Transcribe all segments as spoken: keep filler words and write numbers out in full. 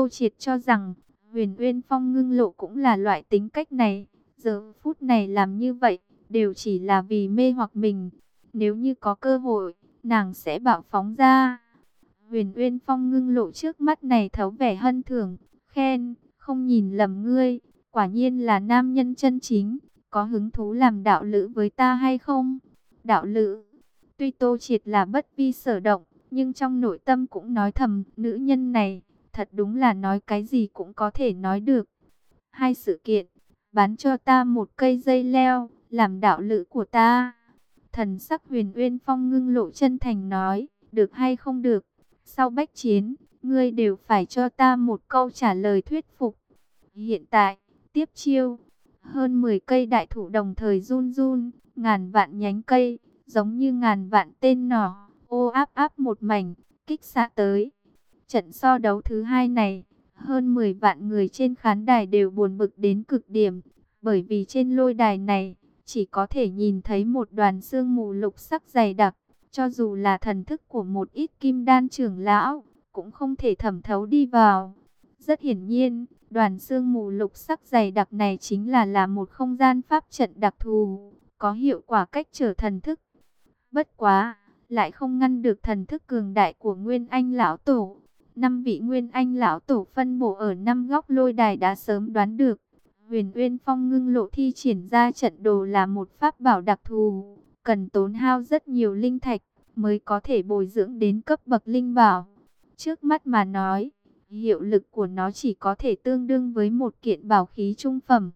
Tô Triệt cho rằng Huyền Uyên Phong ngưng lộ cũng là loại tính cách này. Giờ phút này làm như vậy, đều chỉ là vì mê hoặc mình. Nếu như có cơ hội, nàng sẽ bạo phóng ra. Huyền Uyên Phong ngưng lộ trước mắt này thấu vẻ hân thưởng, khen, không nhìn lầm ngươi, quả nhiên là nam nhân chân chính, có hứng thú làm đạo lữ với ta hay không? Đạo lữ, tuy Tô Triệt là bất vi sở động, nhưng trong nội tâm cũng nói thầm, nữ nhân này, thật đúng là nói cái gì cũng có thể nói được. Hai sự kiện, bán cho ta một cây dây leo, làm đạo lữ của ta. Thần sắc Huyền Uyên Phong ngưng lộ chân thành nói, được hay không được, sau bách chiến, ngươi đều phải cho ta một câu trả lời thuyết phục. Hiện tại, tiếp chiêu, hơn mười cây đại thụ đồng thời run run, ngàn vạn nhánh cây, giống như ngàn vạn tên nỏ, ô áp áp một mảnh, kích xạ tới. Trận so đấu thứ hai này, hơn mười vạn người trên khán đài đều buồn bực đến cực điểm, bởi vì trên lôi đài này, chỉ có thể nhìn thấy một đoàn sương mù lục sắc dày đặc, cho dù là thần thức của một ít kim đan trưởng lão, cũng không thể thẩm thấu đi vào. Rất hiển nhiên, đoàn sương mù lục sắc dày đặc này chính là là một không gian pháp trận đặc thù, có hiệu quả cách trở thần thức. Bất quá, lại không ngăn được thần thức cường đại của Nguyên Anh lão tổ. Năm vị Nguyên Anh lão tổ phân bổ ở năm góc lôi đài đã sớm đoán được. Huyền Uyên Phong ngưng lộ thi triển ra trận đồ là một pháp bảo đặc thù, cần tốn hao rất nhiều linh thạch mới có thể bồi dưỡng đến cấp bậc linh bảo. Trước mắt mà nói, hiệu lực của nó chỉ có thể tương đương với một kiện bảo khí trung phẩm.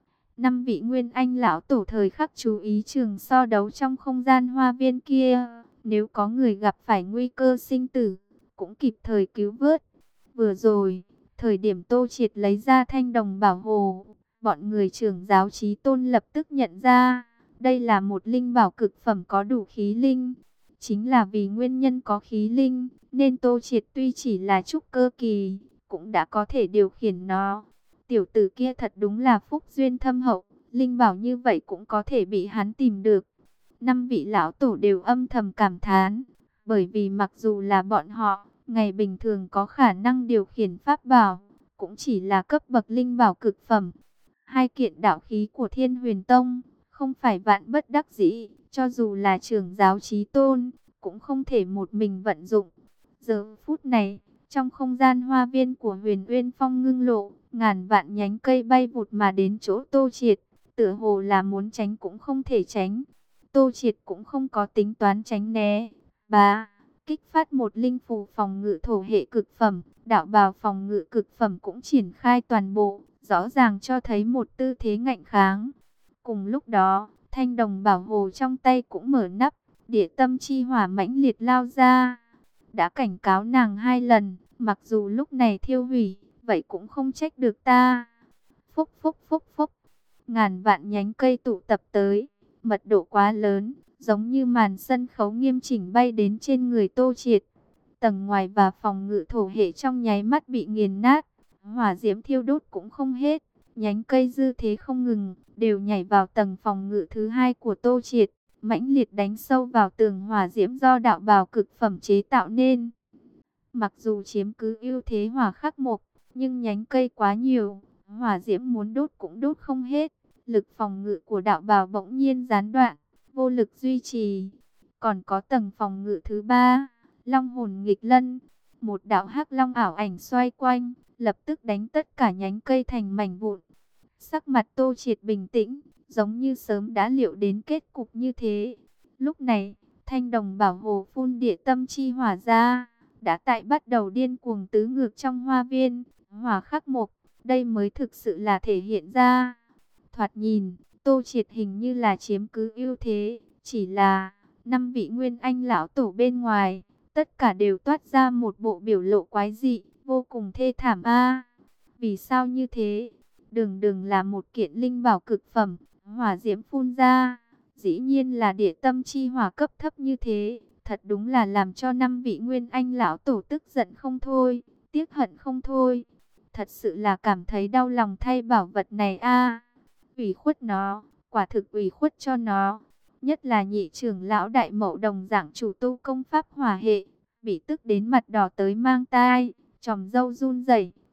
Năm vị Nguyên Anh lão tổ thời khắc chú ý trường so đấu trong không gian hoa viên kia, nếu có người gặp phải nguy cơ sinh tử, cũng kịp thời cứu vớt. Vừa rồi, thời điểm Tô Triệt lấy ra thanh đồng bảo hồ, bọn người trưởng giáo Chí Tôn lập tức nhận ra, đây là một linh bảo cực phẩm có đủ khí linh. Chính là vì nguyên nhân có khí linh, nên Tô Triệt tuy chỉ là trúc cơ kỳ, cũng đã có thể điều khiển nó. Tiểu tử kia thật đúng là phúc duyên thâm hậu, linh bảo như vậy cũng có thể bị hắn tìm được. Năm vị lão tổ đều âm thầm cảm thán, bởi vì mặc dù là bọn họ, ngày bình thường có khả năng điều khiển pháp bảo, cũng chỉ là cấp bậc linh bảo cực phẩm. Hai kiện đạo khí của Thiên Huyền Tông, không phải vạn bất đắc dĩ, cho dù là trưởng giáo Chí Tôn, cũng không thể một mình vận dụng. Giờ phút này, trong không gian hoa viên của Huyền Uyên Phong ngưng lộ, ngàn vạn nhánh cây bay vụt mà đến chỗ Tô Triệt, tựa hồ là muốn tránh cũng không thể tránh. Tô Triệt cũng không có tính toán tránh né. Bá, kích phát một linh phù phòng ngự thổ hệ cực phẩm, đạo bào phòng ngự cực phẩm cũng triển khai toàn bộ, rõ ràng cho thấy một tư thế ngạnh kháng. Cùng lúc đó, thanh đồng bảo hồ trong tay cũng mở nắp, địa tâm chi hỏa mãnh liệt lao ra. Đã cảnh cáo nàng hai lần, mặc dù lúc này thiêu hủy, vậy cũng không trách được ta. Phúc phúc phúc phúc, ngàn vạn nhánh cây tụ tập tới, mật độ quá lớn, giống như màn sân khấu nghiêm chỉnh bay đến trên người Tô Triệt. Tầng ngoài và phòng ngự thổ hệ trong nháy mắt bị nghiền nát, hỏa diễm thiêu đốt cũng không hết, nhánh cây dư thế không ngừng, đều nhảy vào tầng phòng ngự thứ hai của Tô Triệt, mãnh liệt đánh sâu vào tường hỏa diễm do đạo bào cực phẩm chế tạo nên. Mặc dù chiếm cứ ưu thế hỏa khắc mộc, nhưng nhánh cây quá nhiều, hỏa diễm muốn đốt cũng đốt không hết, lực phòng ngự của đạo bào bỗng nhiên gián đoạn, vô lực duy trì. Còn có tầng phòng ngự thứ ba, Long hồn nghịch lân, một đạo hắc long ảo ảnh xoay quanh, lập tức đánh tất cả nhánh cây thành mảnh vụn. Sắc mặt Tô Triệt bình tĩnh, giống như sớm đã liệu đến kết cục như thế. Lúc này, thanh đồng bảo hồ phun địa tâm chi hỏa ra, đã tại bắt đầu điên cuồng tứ ngược trong hoa viên, hỏa khắc mộc, đây mới thực sự là thể hiện ra. Thoạt nhìn, Tô Triệt hình như là chiếm cứ ưu thế, chỉ là năm vị Nguyên Anh lão tổ bên ngoài, tất cả đều toát ra một bộ biểu lộ quái dị, vô cùng thê thảm a. Vì sao như thế? Đường đường là một kiện linh bảo cực phẩm, hỏa diễm phun ra, dĩ nhiên là địa tâm chi hỏa cấp thấp như thế, thật đúng là làm cho năm vị Nguyên Anh lão tổ tức giận không thôi, tiếc hận không thôi. Thật sự là cảm thấy đau lòng thay bảo vật này a. Ủy khuất nó, quả thực ủy khuất cho nó. Nhất là nhị trưởng lão Đại Mậu đồng dạng chủ tu công pháp hỏa hệ, bị tức đến mặt đỏ tới mang tai, chòm râu run rẩy,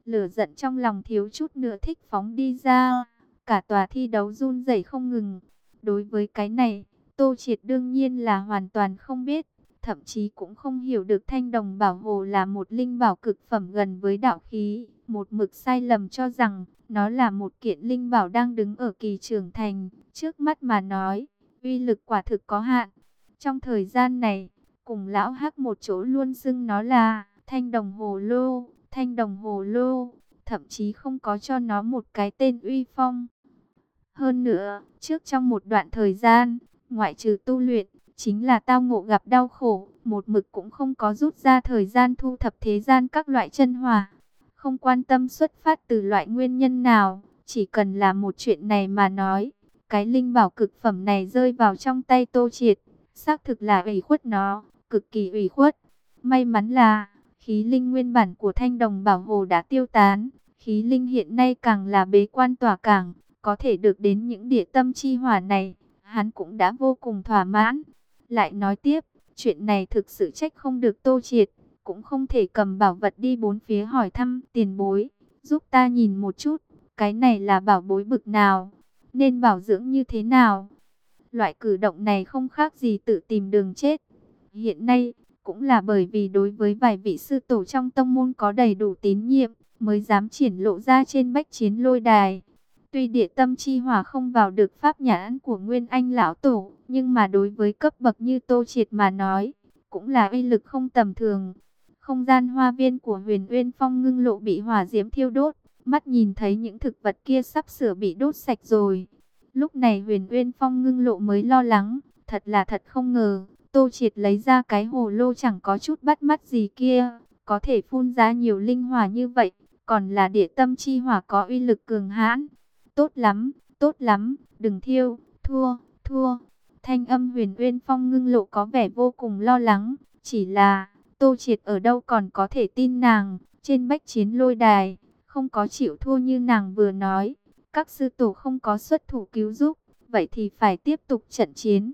Lửa giận trong lòng thiếu chút nữa thích phóng đi ra. Cả tòa thi đấu run rẩy không ngừng. Đối với cái này, Tô Triệt đương nhiên là hoàn toàn không biết. Thậm chí cũng không hiểu được Thanh Đồng Bảo Hồ là một linh bảo cực phẩm gần với đạo khí. Một mực sai lầm cho rằng nó là một kiện linh bảo đang đứng ở kỳ trưởng thành. Trước mắt mà nói, uy lực quả thực có hạn. Trong thời gian này, cùng lão Hắc một chỗ luôn xưng nó là Thanh Đồng Hồ Lô, Thanh Đồng Hồ Lô, thậm chí không có cho nó một cái tên uy phong. Hơn nữa, trước trong một đoạn thời gian, ngoại trừ tu luyện, chính là tao ngộ gặp đau khổ, một mực cũng không có rút ra thời gian thu thập thế gian các loại chân hỏa. Không quan tâm xuất phát từ loại nguyên nhân nào, chỉ cần là một chuyện này mà nói, cái linh bảo cực phẩm này rơi vào trong tay Tô Triệt, xác thực là ủy khuất nó, cực kỳ ủy khuất. May mắn là, khí linh nguyên bản của Thanh Đồng Bảo Hồ đã tiêu tán, khí linh hiện nay càng là bế quan tỏa cảng, có thể được đến những địa tâm chi hỏa này, hắn cũng đã vô cùng thỏa mãn. Lại nói tiếp, chuyện này thực sự trách không được Tô Triệt, cũng không thể cầm bảo vật đi bốn phía hỏi thăm tiền bối, giúp ta nhìn một chút, cái này là bảo bối bực nào, nên bảo dưỡng như thế nào. Loại cử động này không khác gì tự tìm đường chết. Hiện nay, cũng là bởi vì đối với vài vị sư tổ trong tông môn có đầy đủ tín nhiệm, mới dám triển lộ ra trên bách chiến lôi đài. Tuy địa tâm chi hỏa không vào được pháp nhãn của Nguyên Anh lão tổ, nhưng mà đối với cấp bậc như Tô Triệt mà nói, cũng là uy lực không tầm thường. Không gian hoa viên của Huyền Uyên Phong ngưng lộ bị hỏa diễm thiêu đốt, mắt nhìn thấy những thực vật kia sắp sửa bị đốt sạch rồi. Lúc này Huyền Uyên Phong ngưng lộ mới lo lắng, thật là thật không ngờ, Tô Triệt lấy ra cái hồ lô chẳng có chút bắt mắt gì kia, có thể phun ra nhiều linh hỏa như vậy, còn là địa tâm chi hỏa có uy lực cường hãn. Tốt lắm, tốt lắm, đừng thiêu, thua, thua. Thanh âm Huyền Uyên Phong ngưng lộ có vẻ vô cùng lo lắng, chỉ là Tô Triệt ở đâu còn có thể tin nàng, trên bách chiến lôi đài, không có chịu thua như nàng vừa nói, các sư tổ không có xuất thủ cứu giúp, vậy thì phải tiếp tục trận chiến.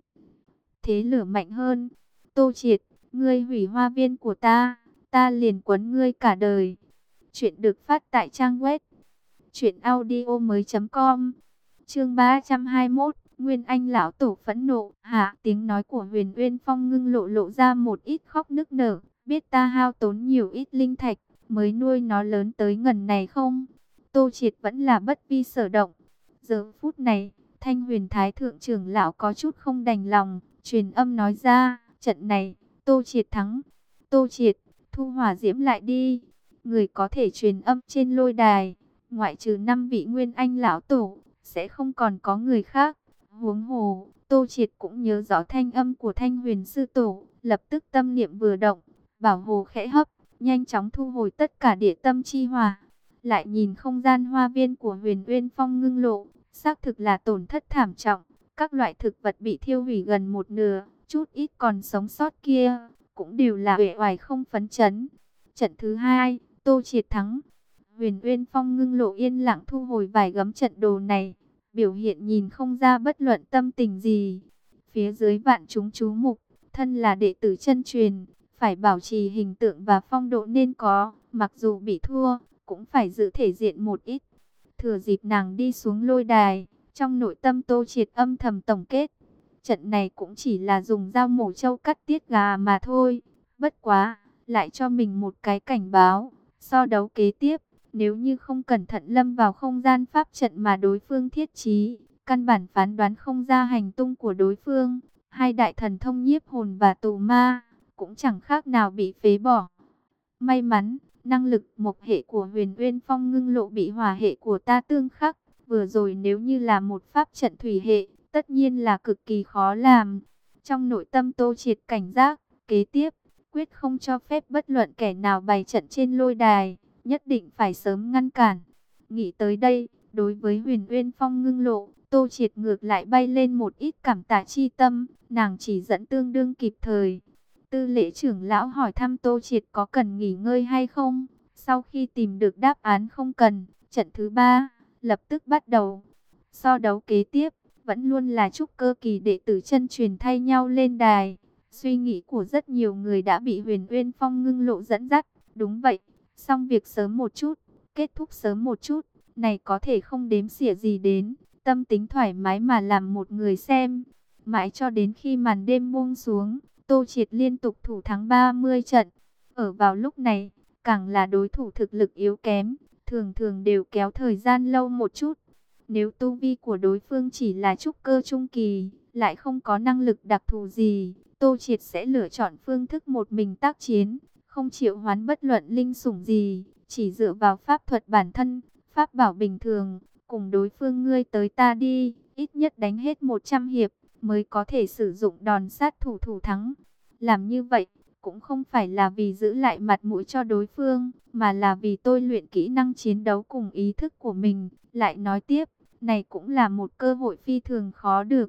Thế lửa mạnh hơn, Tô Triệt, ngươi hủy hoa viên của ta, ta liền quấn ngươi cả đời. Chuyện được phát tại trang web truyện audio mới com. Chương ba trăm hai mươi mốt, Nguyên Anh lão tổ phẫn nộ, hạ tiếng nói của Huyền Uyên Phong ngưng lộ lộ ra một ít khóc nức nở, biết ta hao tốn nhiều ít linh thạch mới nuôi nó lớn tới ngần này không? Tô Triệt vẫn là bất vi sở động. Giờ phút này, Thanh Huyền Thái thượng trưởng lão có chút không đành lòng, truyền âm nói ra, trận này Tô Triệt thắng. Tô Triệt, thu hỏa diễm lại đi. Người có thể truyền âm trên lôi đài, ngoại trừ năm vị Nguyên Anh lão tổ, sẽ không còn có người khác. Huống hồ, Tô Triệt cũng nhớ rõ thanh âm của Thanh Huyền sư tổ, lập tức tâm niệm vừa động, bảo hồ khẽ hấp, nhanh chóng thu hồi tất cả địa tâm chi hỏa. Lại nhìn không gian hoa viên của Huyền Uyên Phong ngưng lộ, xác thực là tổn thất thảm trọng, các loại thực vật bị thiêu hủy gần một nửa, chút ít còn sống sót kia cũng đều là uể oải không phấn chấn. Trận thứ hai, Tô Triệt thắng. Huyền Uyên Phong ngưng lộ yên lặng thu hồi vài gấm trận đồ này, biểu hiện nhìn không ra bất luận tâm tình gì. Phía dưới vạn chúng chú mục, thân là đệ tử chân truyền, phải bảo trì hình tượng và phong độ nên có, mặc dù bị thua, cũng phải giữ thể diện một ít. Thừa dịp nàng đi xuống lôi đài, trong nội tâm Tô Triệt âm thầm tổng kết. Trận này cũng chỉ là dùng dao mổ trâu cắt tiết gà mà thôi. Bất quá, lại cho mình một cái cảnh báo. So đấu kế tiếp, nếu như không cẩn thận lâm vào không gian pháp trận mà đối phương thiết trí, căn bản phán đoán không ra hành tung của đối phương. Hai đại thần thông nhiếp hồn và tù ma, cũng chẳng khác nào bị phế bỏ. May mắn, năng lực mộc hệ của Huyền Uyên Phong ngưng lộ bị hỏa hệ của ta tương khắc. Vừa rồi nếu như là một pháp trận thủy hệ, tất nhiên là cực kỳ khó làm. Trong nội tâm Tô Triệt cảnh giác, kế tiếp, quyết không cho phép bất luận kẻ nào bày trận trên lôi đài, nhất định phải sớm ngăn cản. Nghĩ tới đây, đối với Huyền Uyên Phong ngưng lộ, Tô Triệt ngược lại bay lên một ít cảm tạ chi tâm, nàng chỉ dẫn tương đương kịp thời. Tư lễ trưởng lão hỏi thăm Tô Triệt có cần nghỉ ngơi hay không, sau khi tìm được đáp án không cần, trận thứ ba lập tức bắt đầu. So đấu kế tiếp, vẫn luôn là trúc cơ kỳ đệ tử chân truyền thay nhau lên đài. Suy nghĩ của rất nhiều người đã bị Huyền Uyên Phong ngưng lộ dẫn dắt. Đúng vậy, xong việc sớm một chút, kết thúc sớm một chút, này có thể không đếm xỉa gì đến, tâm tính thoải mái mà làm một người xem. Mãi cho đến khi màn đêm buông xuống, Tô Triệt liên tục thủ thắng ba mươi trận. Ở vào lúc này, càng là đối thủ thực lực yếu kém, thường thường đều kéo thời gian lâu một chút. Nếu tu vi của đối phương chỉ là trúc cơ trung kỳ, lại không có năng lực đặc thù gì, Tô Triệt sẽ lựa chọn phương thức một mình tác chiến, không triệu hoán bất luận linh sủng gì, chỉ dựa vào pháp thuật bản thân, pháp bảo bình thường, cùng đối phương ngươi tới ta đi, ít nhất đánh hết một trăm hiệp, mới có thể sử dụng đòn sát thủ thủ thắng. Làm như vậy, cũng không phải là vì giữ lại mặt mũi cho đối phương, mà là vì tôi luyện kỹ năng chiến đấu cùng ý thức của mình. Lại nói tiếp, này cũng là một cơ hội phi thường khó được.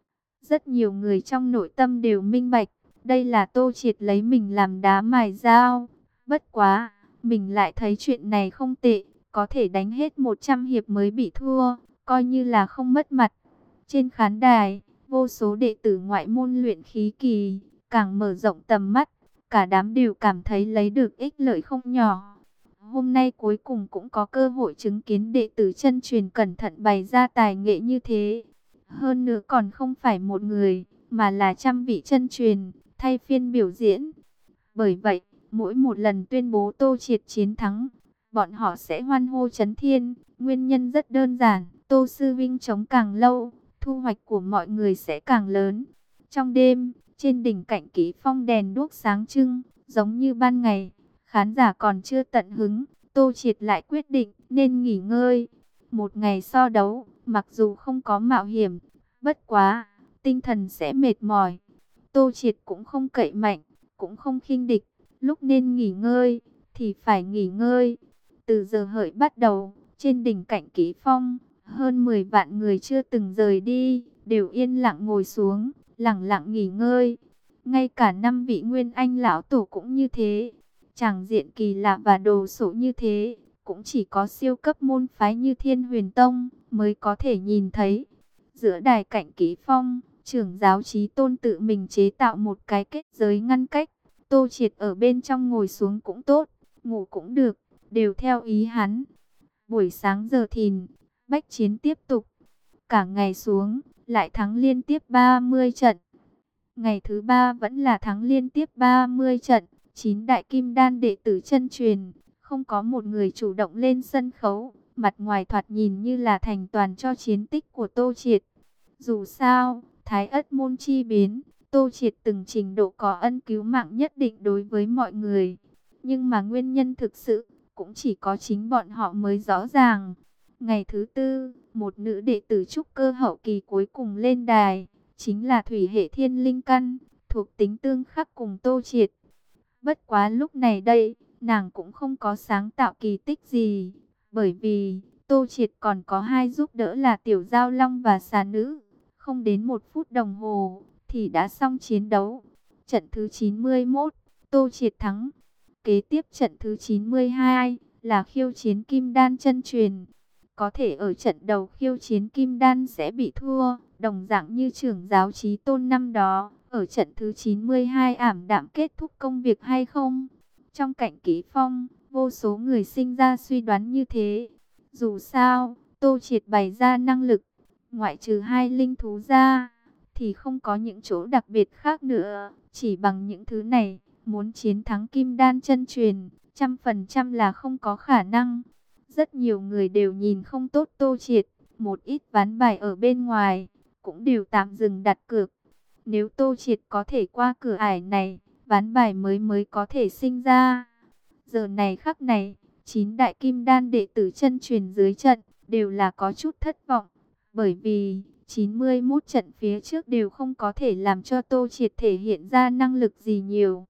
Rất nhiều người trong nội tâm đều minh bạch, đây là Tô Triệt lấy mình làm đá mài dao. Bất quá, mình lại thấy chuyện này không tệ, có thể đánh hết một trăm hiệp mới bị thua, coi như là không mất mặt. Trên khán đài, vô số đệ tử ngoại môn luyện khí kỳ, càng mở rộng tầm mắt, cả đám đều cảm thấy lấy được ích lợi không nhỏ. Hôm nay cuối cùng cũng có cơ hội chứng kiến đệ tử chân truyền cẩn thận bày ra tài nghệ như thế. Hơn nữa còn không phải một người, mà là trăm vị chân truyền, thay phiên biểu diễn. Bởi vậy, mỗi một lần tuyên bố Tô Triệt chiến thắng, bọn họ sẽ hoan hô chấn thiên. Nguyên nhân rất đơn giản, Tô Sư Vinh chống càng lâu, thu hoạch của mọi người sẽ càng lớn. Trong đêm, trên đỉnh Cạnh Kỷ Phong đèn đuốc sáng trưng, giống như ban ngày. Khán giả còn chưa tận hứng, Tô Triệt lại quyết định nên nghỉ ngơi. Một ngày so đấu, mặc dù không có mạo hiểm, bất quá, tinh thần sẽ mệt mỏi. Tô Triệt cũng không cậy mạnh, cũng không khinh địch, lúc nên nghỉ ngơi, thì phải nghỉ ngơi. Từ giờ hợi bắt đầu, trên đỉnh Cạnh Kỷ Phong, hơn mười vạn người chưa từng rời đi, đều yên lặng ngồi xuống, lặng lặng nghỉ ngơi. Ngay cả năm vị Nguyên Anh lão tổ cũng như thế. Tràng diện kỳ lạ và đồ sộ như thế, cũng chỉ có siêu cấp môn phái như Thiên Huyền Tông mới có thể nhìn thấy. Giữa đài Cạnh Kỷ Phong, trưởng giáo Chí Tôn tự mình chế tạo một cái kết giới ngăn cách. Tô Triệt ở bên trong ngồi xuống cũng tốt, ngủ cũng được, đều theo ý hắn. Buổi sáng giờ thìn, bách chiến tiếp tục. Cả ngày xuống, lại thắng liên tiếp ba mươi trận. Ngày thứ ba vẫn là thắng liên tiếp ba mươi trận. Chín đại kim đan đệ tử chân truyền, không có một người chủ động lên sân khấu. Mặt ngoài thoạt nhìn như là thành toàn cho chiến tích của Tô Triệt. Dù sao, Thái Ất môn chi biến, Tô Triệt từng trình độ có ân cứu mạng nhất định đối với mọi người. Nhưng mà nguyên nhân thực sự, cũng chỉ có chính bọn họ mới rõ ràng. Ngày thứ tư, một nữ đệ tử trúc cơ hậu kỳ cuối cùng lên đài, chính là Thủy Hệ Thiên Linh Căn, thuộc tính tương khắc cùng Tô Triệt. Bất quá lúc này đây, nàng cũng không có sáng tạo kỳ tích gì, bởi vì Tô Triệt còn có hai giúp đỡ là Tiểu Giao Long và Xà Nữ. Không đến một phút đồng hồ, thì đã xong chiến đấu. Trận thứ chín mươi mốt, Tô Triệt thắng. Kế tiếp trận thứ chín mươi hai, là khiêu chiến Kim Đan chân truyền. Có thể ở trận đầu khiêu chiến Kim Đan sẽ bị thua, đồng dạng như trưởng giáo Chí Tôn năm đó, ở trận thứ chín mươi hai ảm đạm kết thúc công việc hay không? Trong Cạnh Kỷ Phong, vô số người sinh ra suy đoán như thế. Dù sao, Tô Triệt bày ra năng lực, ngoại trừ hai linh thú ra, thì không có những chỗ đặc biệt khác nữa. Chỉ bằng những thứ này, muốn chiến thắng Kim Đan chân truyền, trăm phần trăm là không có khả năng. Rất nhiều người đều nhìn không tốt Tô Triệt, một ít ván bài ở bên ngoài, cũng đều tạm dừng đặt cược. Nếu Tô Triệt có thể qua cửa ải này, ván bài mới mới có thể sinh ra. Giờ này khắc này, chín đại kim đan đệ tử chân truyền dưới trận, đều là có chút thất vọng. Bởi vì, chín mươi mốt trận phía trước đều không có thể làm cho Tô Triệt thể hiện ra năng lực gì nhiều.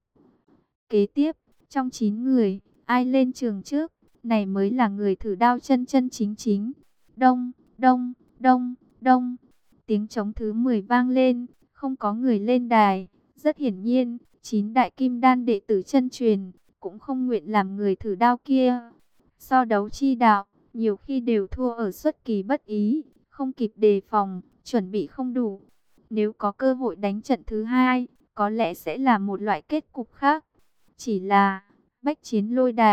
Kế tiếp, trong chín người, ai lên trường trước, này mới là người thử đao chân chân chính chính. Đông, đông, đông, đông. Tiếng trống thứ mười vang lên, không có người lên đài. Rất hiển nhiên, chín đại kim đan đệ tử chân truyền, cũng không nguyện làm người thử đao kia. So đấu chi đạo, nhiều khi đều thua ở xuất kỳ bất ý, không kịp đề phòng, chuẩn bị không đủ. Nếu có cơ hội đánh trận thứ hai, có lẽ sẽ là một loại kết cục khác. Chỉ là, bách chiến lôi đài,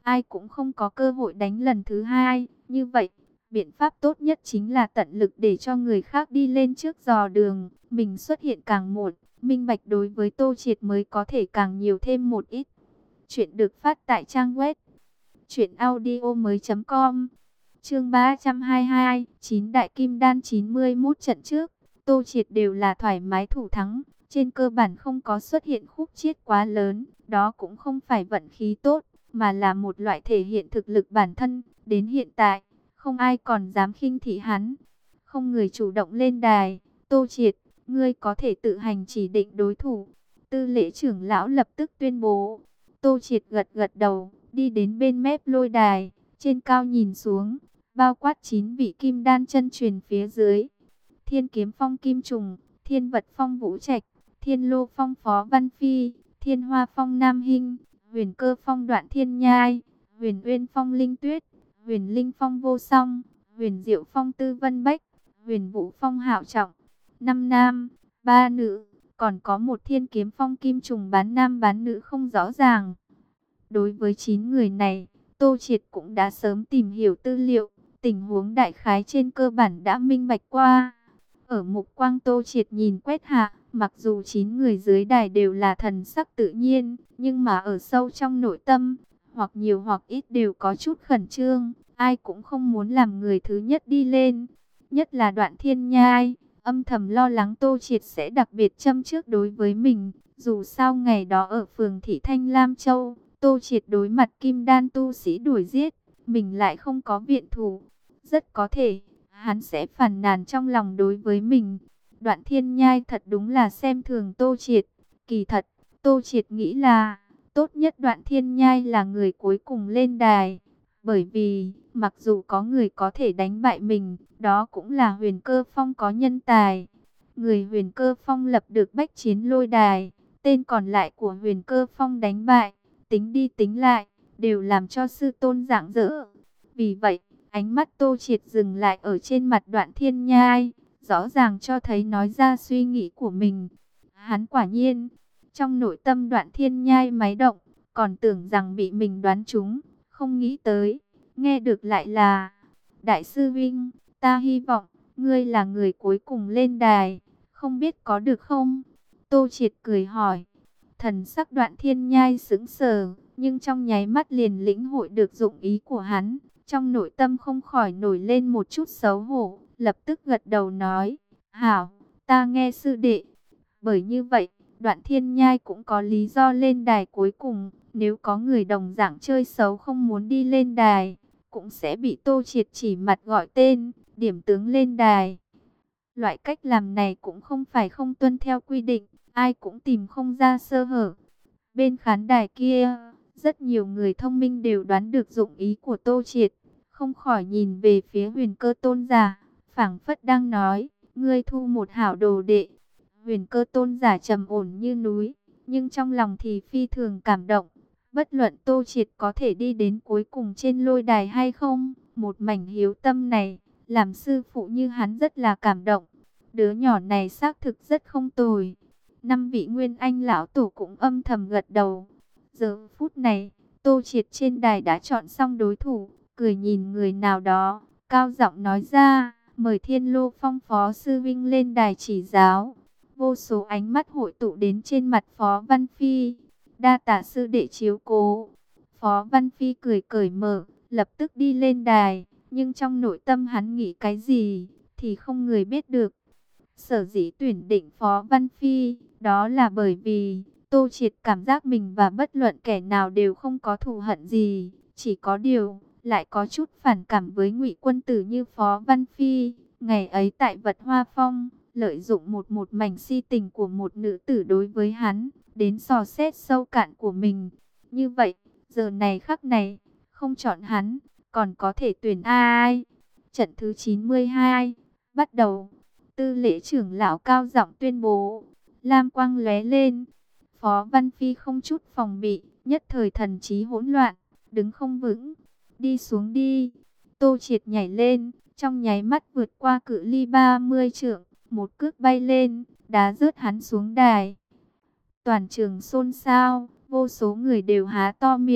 ai cũng không có cơ hội đánh lần thứ hai. Như vậy, biện pháp tốt nhất chính là tận lực để cho người khác đi lên trước dò đường, mình xuất hiện càng một, minh bạch đối với Tô Triệt mới có thể càng nhiều thêm một ít. Chuyện được phát tại trang web truyện audio mới.com. Chương ba trăm hai mươi hai, chín đại kim đan. Chín mươi mốt trận trước, Tô Triệt đều là thoải mái thủ thắng, trên cơ bản không có xuất hiện khúc chiết quá lớn, đó cũng không phải vận khí tốt, mà là một loại thể hiện thực lực bản thân. Đến hiện tại, không ai còn dám khinh thị hắn, không người chủ động lên đài. Tô Triệt, ngươi có thể tự hành chỉ định đối thủ. Tư lễ trưởng lão lập tức tuyên bố. Tô Triệt gật gật đầu, đi đến bên mép lôi đài, trên cao nhìn xuống, bao quát chín vị kim đan chân truyền phía dưới. Thiên Kiếm Phong Kim Trùng, Thiên Vật Phong Vũ Trạch, Thiên Lô Phong Phó Văn Phi, Thiên Hoa Phong Nam Hinh, Huyền Cơ Phong Đoạn Thiên Nhai, Huyền Uyên Phong Linh Tuyết, Huyền Linh Phong Vô Song, Huyền Diệu Phong Tư Vân Bách, Huyền Vũ Phong Hạo Trọng. Năm nam, ba nữ, còn có một Thiên Kiếm Phong Kim Trùng bán nam bán nữ không rõ ràng. Đối với chín người này, Tô Triệt cũng đã sớm tìm hiểu tư liệu, tình huống đại khái trên cơ bản đã minh bạch qua. Ở mục quang Tô Triệt nhìn quét hạ, mặc dù chín người dưới đài đều là thần sắc tự nhiên, nhưng mà ở sâu trong nội tâm, hoặc nhiều hoặc ít đều có chút khẩn trương, ai cũng không muốn làm người thứ nhất đi lên. Nhất là Đoạn Thiên Nhai, âm thầm lo lắng Tô Triệt sẽ đặc biệt châm trước đối với mình. Dù sao ngày đó ở phường Thị Thanh Lam Châu, Tô Triệt đối mặt kim đan tu sĩ đuổi giết, mình lại không có viện thủ. Rất có thể, hắn sẽ phàn nàn trong lòng đối với mình. Đoạn Thiên Nhai thật đúng là xem thường Tô Triệt. Kỳ thật, Tô Triệt nghĩ là, tốt nhất Đoạn Thiên Nhai là người cuối cùng lên đài. Bởi vì, mặc dù có người có thể đánh bại mình, đó cũng là Huyền Cơ Phong có nhân tài. Người Huyền Cơ Phong lập được bách chiến lôi đài, tên còn lại của Huyền Cơ Phong đánh bại, tính đi tính lại, đều làm cho sư tôn rạng rỡ. Vì vậy, ánh mắt Tô Triệt dừng lại ở trên mặt Đoạn Thiên Nhai, rõ ràng cho thấy nói ra suy nghĩ của mình. Hắn quả nhiên, trong nội tâm Đoạn Thiên Nhai máy động, còn tưởng rằng bị mình đoán trúng, không nghĩ tới, nghe được lại là: Đại sư Vinh, ta hy vọng, ngươi là người cuối cùng lên đài, không biết có được không? Tô Triệt cười hỏi. Thần sắc Đoạn Thiên Nhai sững sờ, nhưng trong nháy mắt liền lĩnh hội được dụng ý của hắn. Trong nội tâm không khỏi nổi lên một chút xấu hổ, lập tức gật đầu nói: hảo, ta nghe sư đệ. Bởi như vậy, Đoạn Thiên Nhai cũng có lý do lên đài cuối cùng. Nếu có người đồng dạng chơi xấu không muốn đi lên đài, cũng sẽ bị Tô Triệt chỉ mặt gọi tên, điểm tướng lên đài. Loại cách làm này cũng không phải không tuân theo quy định, ai cũng tìm không ra sơ hở. Bên khán đài kia, rất nhiều người thông minh đều đoán được dụng ý của Tô Triệt, không khỏi nhìn về phía Huyền Cơ Tôn giả, phảng phất đang nói: ngươi thu một hảo đồ đệ. Huyền Cơ Tôn giả trầm ổn như núi, nhưng trong lòng thì phi thường cảm động. Bất luận Tô Triệt có thể đi đến cuối cùng trên lôi đài hay không, một mảnh hiếu tâm này, làm sư phụ như hắn rất là cảm động. Đứa nhỏ này xác thực rất không tồi. Năm vị Nguyên Anh lão tổ cũng âm thầm gật đầu. Giờ phút này, Tô Triệt trên đài đã chọn xong đối thủ, cười nhìn người nào đó, cao giọng nói ra: mời Thiên Lô Phong Phó Sư Vinh lên đài chỉ giáo. Vô số ánh mắt hội tụ đến trên mặt Phó Văn Phi. Đa tạ sư đệ chiếu cố. Phó Văn Phi cười cởi mở, lập tức đi lên đài, nhưng trong nội tâm hắn nghĩ cái gì thì không người biết được. Sở dĩ tuyển định Phó Văn Phi, đó là bởi vì Tô Triệt cảm giác mình và bất luận kẻ nào đều không có thù hận gì, chỉ có điều lại có chút phản cảm với Ngụy quân tử như Phó Văn Phi. Ngày ấy tại Vật Hoa Phong, lợi dụng một một mảnh si tình của một nữ tử đối với hắn, đến dò xét sâu cạn của mình. Như vậy, giờ này khắc này, không chọn hắn, còn có thể tuyển ai? Trận thứ chín mươi hai, bắt đầu. Tư lễ trưởng lão cao giọng tuyên bố. Lam quang lóe lên. Phó Văn Phi không chút phòng bị, nhất thời thần trí hỗn loạn, đứng không vững. Đi xuống đi. Tô Triệt nhảy lên, trong nháy mắt vượt qua cự ly ba mươi trượng, một cước bay lên, đá rớt hắn xuống đài. Toàn trường xôn xao, vô số người đều há to miệng,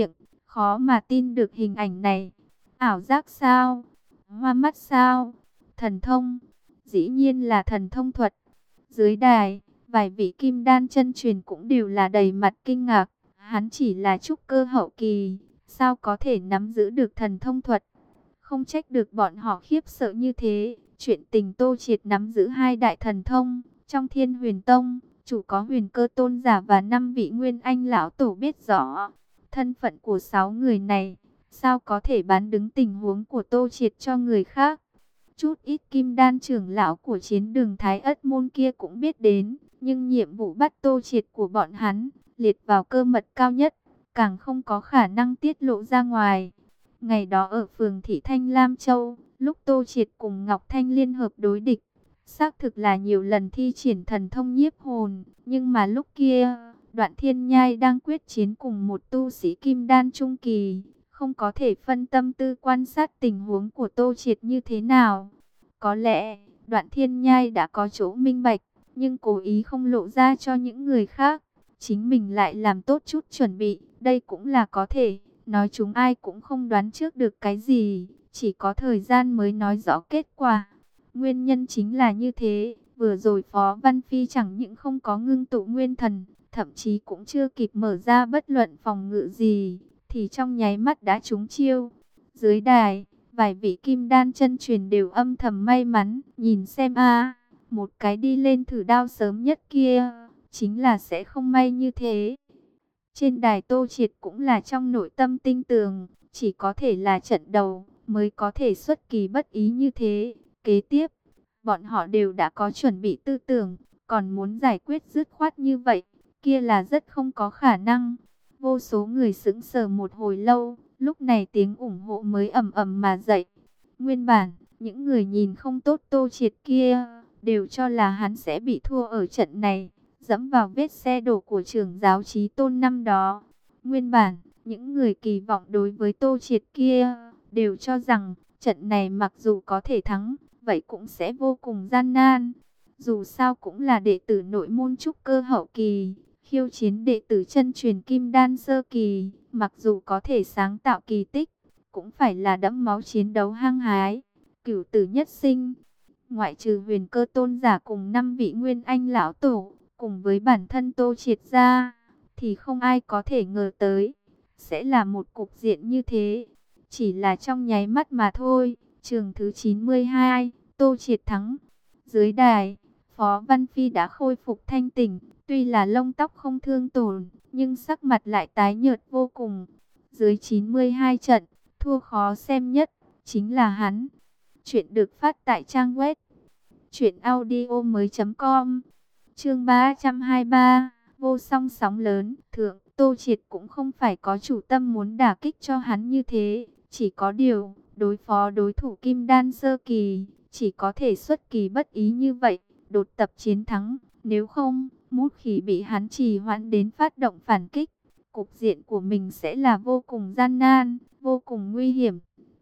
Khó mà tin được hình ảnh này. Ảo giác sao? Hoa mắt sao? Thần thông? Dĩ nhiên là thần thông thuật. Dưới đài, vài vị kim đan chân truyền cũng đều là đầy mặt kinh ngạc. Hắn chỉ là trúc cơ hậu kỳ, sao có thể nắm giữ được thần thông thuật? Không trách được bọn họ khiếp sợ như thế. Chuyện tình Tô Triệt nắm giữ hai đại thần thông. Trong Thiên Huyền Tông, chủ có Huyền Cơ Tôn giả và năm vị Nguyên Anh lão tổ biết rõ thân phận của sáu người này, sao có thể bán đứng tình huống của Tô Triệt cho người khác. Chút ít kim đan trưởng lão của chiến đường Thái Ất môn kia cũng biết đến, nhưng nhiệm vụ bắt Tô Triệt của bọn hắn liệt vào cơ mật cao nhất, càng không có khả năng tiết lộ ra ngoài. Ngày đó ở phường Thị Thanh Lam Châu, lúc Tô Triệt cùng Ngọc Thanh liên hợp đối địch, xác thực là nhiều lần thi triển thần thông nhiếp hồn, nhưng mà lúc kia, Đoạn Thiên Nhai đang quyết chiến cùng một tu sĩ kim đan trung kỳ, không có thể phân tâm tư quan sát tình huống của Tô Triệt như thế nào. Có lẽ, Đoạn Thiên Nhai đã có chỗ minh bạch, nhưng cố ý không lộ ra cho những người khác. Chính mình lại làm tốt chút chuẩn bị, đây cũng là có thể. Nói chúng ai cũng không đoán trước được cái gì, chỉ có thời gian mới nói rõ kết quả. Nguyên nhân chính là như thế, vừa rồi Phó Văn Phi chẳng những không có ngưng tụ nguyên thần, thậm chí cũng chưa kịp mở ra bất luận phòng ngự gì, thì trong nháy mắt đã trúng chiêu. Dưới đài, vài vị kim đan chân truyền đều âm thầm may mắn, nhìn xem a, một cái đi lên thử đao sớm nhất kia, chính là sẽ không may như thế. Trên đài Tô Triệt cũng là trong nội tâm tinh tường, chỉ có thể là trận đầu mới có thể xuất kỳ bất ý như thế. Kế tiếp, bọn họ đều đã có chuẩn bị tư tưởng, còn muốn giải quyết dứt khoát như vậy, kia là rất không có khả năng. Vô số người sững sờ một hồi lâu, lúc này tiếng ủng hộ mới ầm ầm mà dậy. Nguyên bản, những người nhìn không tốt Tô Triệt kia, đều cho là hắn sẽ bị thua ở trận này, dẫm vào vết xe đổ của trưởng giáo Chí Tôn năm đó. Nguyên bản, những người kỳ vọng đối với Tô Triệt kia, đều cho rằng, trận này mặc dù có thể thắng, vậy cũng sẽ vô cùng gian nan. Dù sao cũng là đệ tử nội môn trúc cơ hậu kỳ, khiêu chiến đệ tử chân truyền kim đan sơ kỳ, mặc dù có thể sáng tạo kỳ tích, cũng phải là đẫm máu chiến đấu hăng hái, cửu tử nhất sinh. Ngoại trừ Huyền Cơ Tôn giả cùng năm vị Nguyên Anh lão tổ, cùng với bản thân Tô Triệt ra, thì không ai có thể ngờ tới sẽ là một cục diện như thế. Chỉ là trong nháy mắt mà thôi. Trường thứ chín mươi hai, Tô Triệt thắng. Dưới đài, Phó Văn Phi đã khôi phục thanh tỉnh, tuy là lông tóc không thương tổn, nhưng sắc mặt lại tái nhợt vô cùng. Dưới chín mươi hai trận, thua khó xem nhất chính là hắn. Chuyện được phát tại trang web truyện audio mới chấm com. Chương ba trăm hai mươi ba, vô song sóng lớn. Thượng, Tô Triệt cũng không phải có chủ tâm muốn đả kích cho hắn như thế, chỉ có điều đối phó đối thủ kim đan sơ kỳ, chỉ có thể xuất kỳ bất ý như vậy, đột tập chiến thắng. Nếu không, Mút Khỉ bị hắn trì hoãn đến phát động phản kích, cục diện của mình sẽ là vô cùng gian nan, vô cùng nguy hiểm.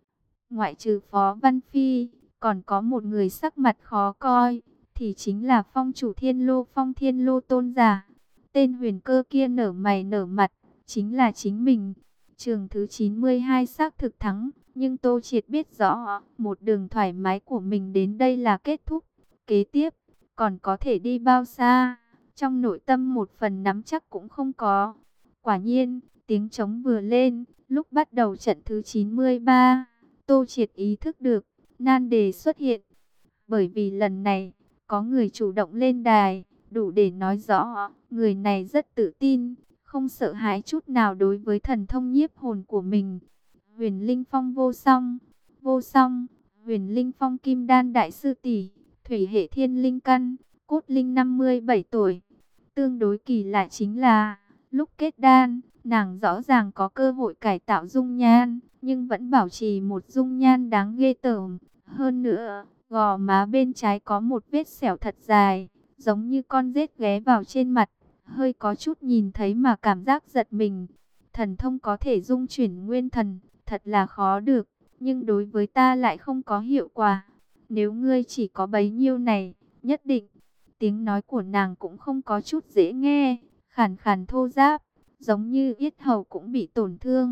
Ngoại trừ Phó Văn Phi, còn có một người sắc mặt khó coi, thì chính là Phong chủ Thiên Lô Phong Thiên Lô Tôn giả. Tên Huyền Cơ kia nở mày nở mặt, chính là chính mình. Trường thứ chín mươi hai xác thực thắng, nhưng Tô Triệt biết rõ, một đường thoải mái của mình đến đây là kết thúc. Kế tiếp, còn có thể đi bao xa, trong nội tâm một phần nắm chắc cũng không có. Quả nhiên, tiếng trống vừa lên, lúc bắt đầu trận thứ chín mươi ba, Tô Triệt ý thức được, nan đề xuất hiện. Bởi vì lần này, có người chủ động lên đài, đủ để nói rõ, người này rất tự tin, không sợ hãi chút nào đối với thần thông nhiếp hồn của mình. Huyền Linh Phong vô song, vô song, Huyền Linh Phong kim đan đại sư tỷ, thủy hệ thiên linh căn, cốt linh năm mươi bảy tuổi. Tương đối kỳ lạ chính là, lúc kết đan, nàng rõ ràng có cơ hội cải tạo dung nhan, nhưng vẫn bảo trì một dung nhan đáng ghê tởm. Hơn nữa, gò má bên trái có một vết sẹo thật dài, giống như con rết ghé vào trên mặt, hơi có chút nhìn thấy mà cảm giác giật mình. Thần thông có thể dung chuyển nguyên thần, thật là khó được, nhưng đối với ta lại không có hiệu quả. Nếu ngươi chỉ có bấy nhiêu này, nhất định. Tiếng nói của nàng cũng không có chút dễ nghe, khàn khàn thô ráp, giống như yết hầu cũng bị tổn thương.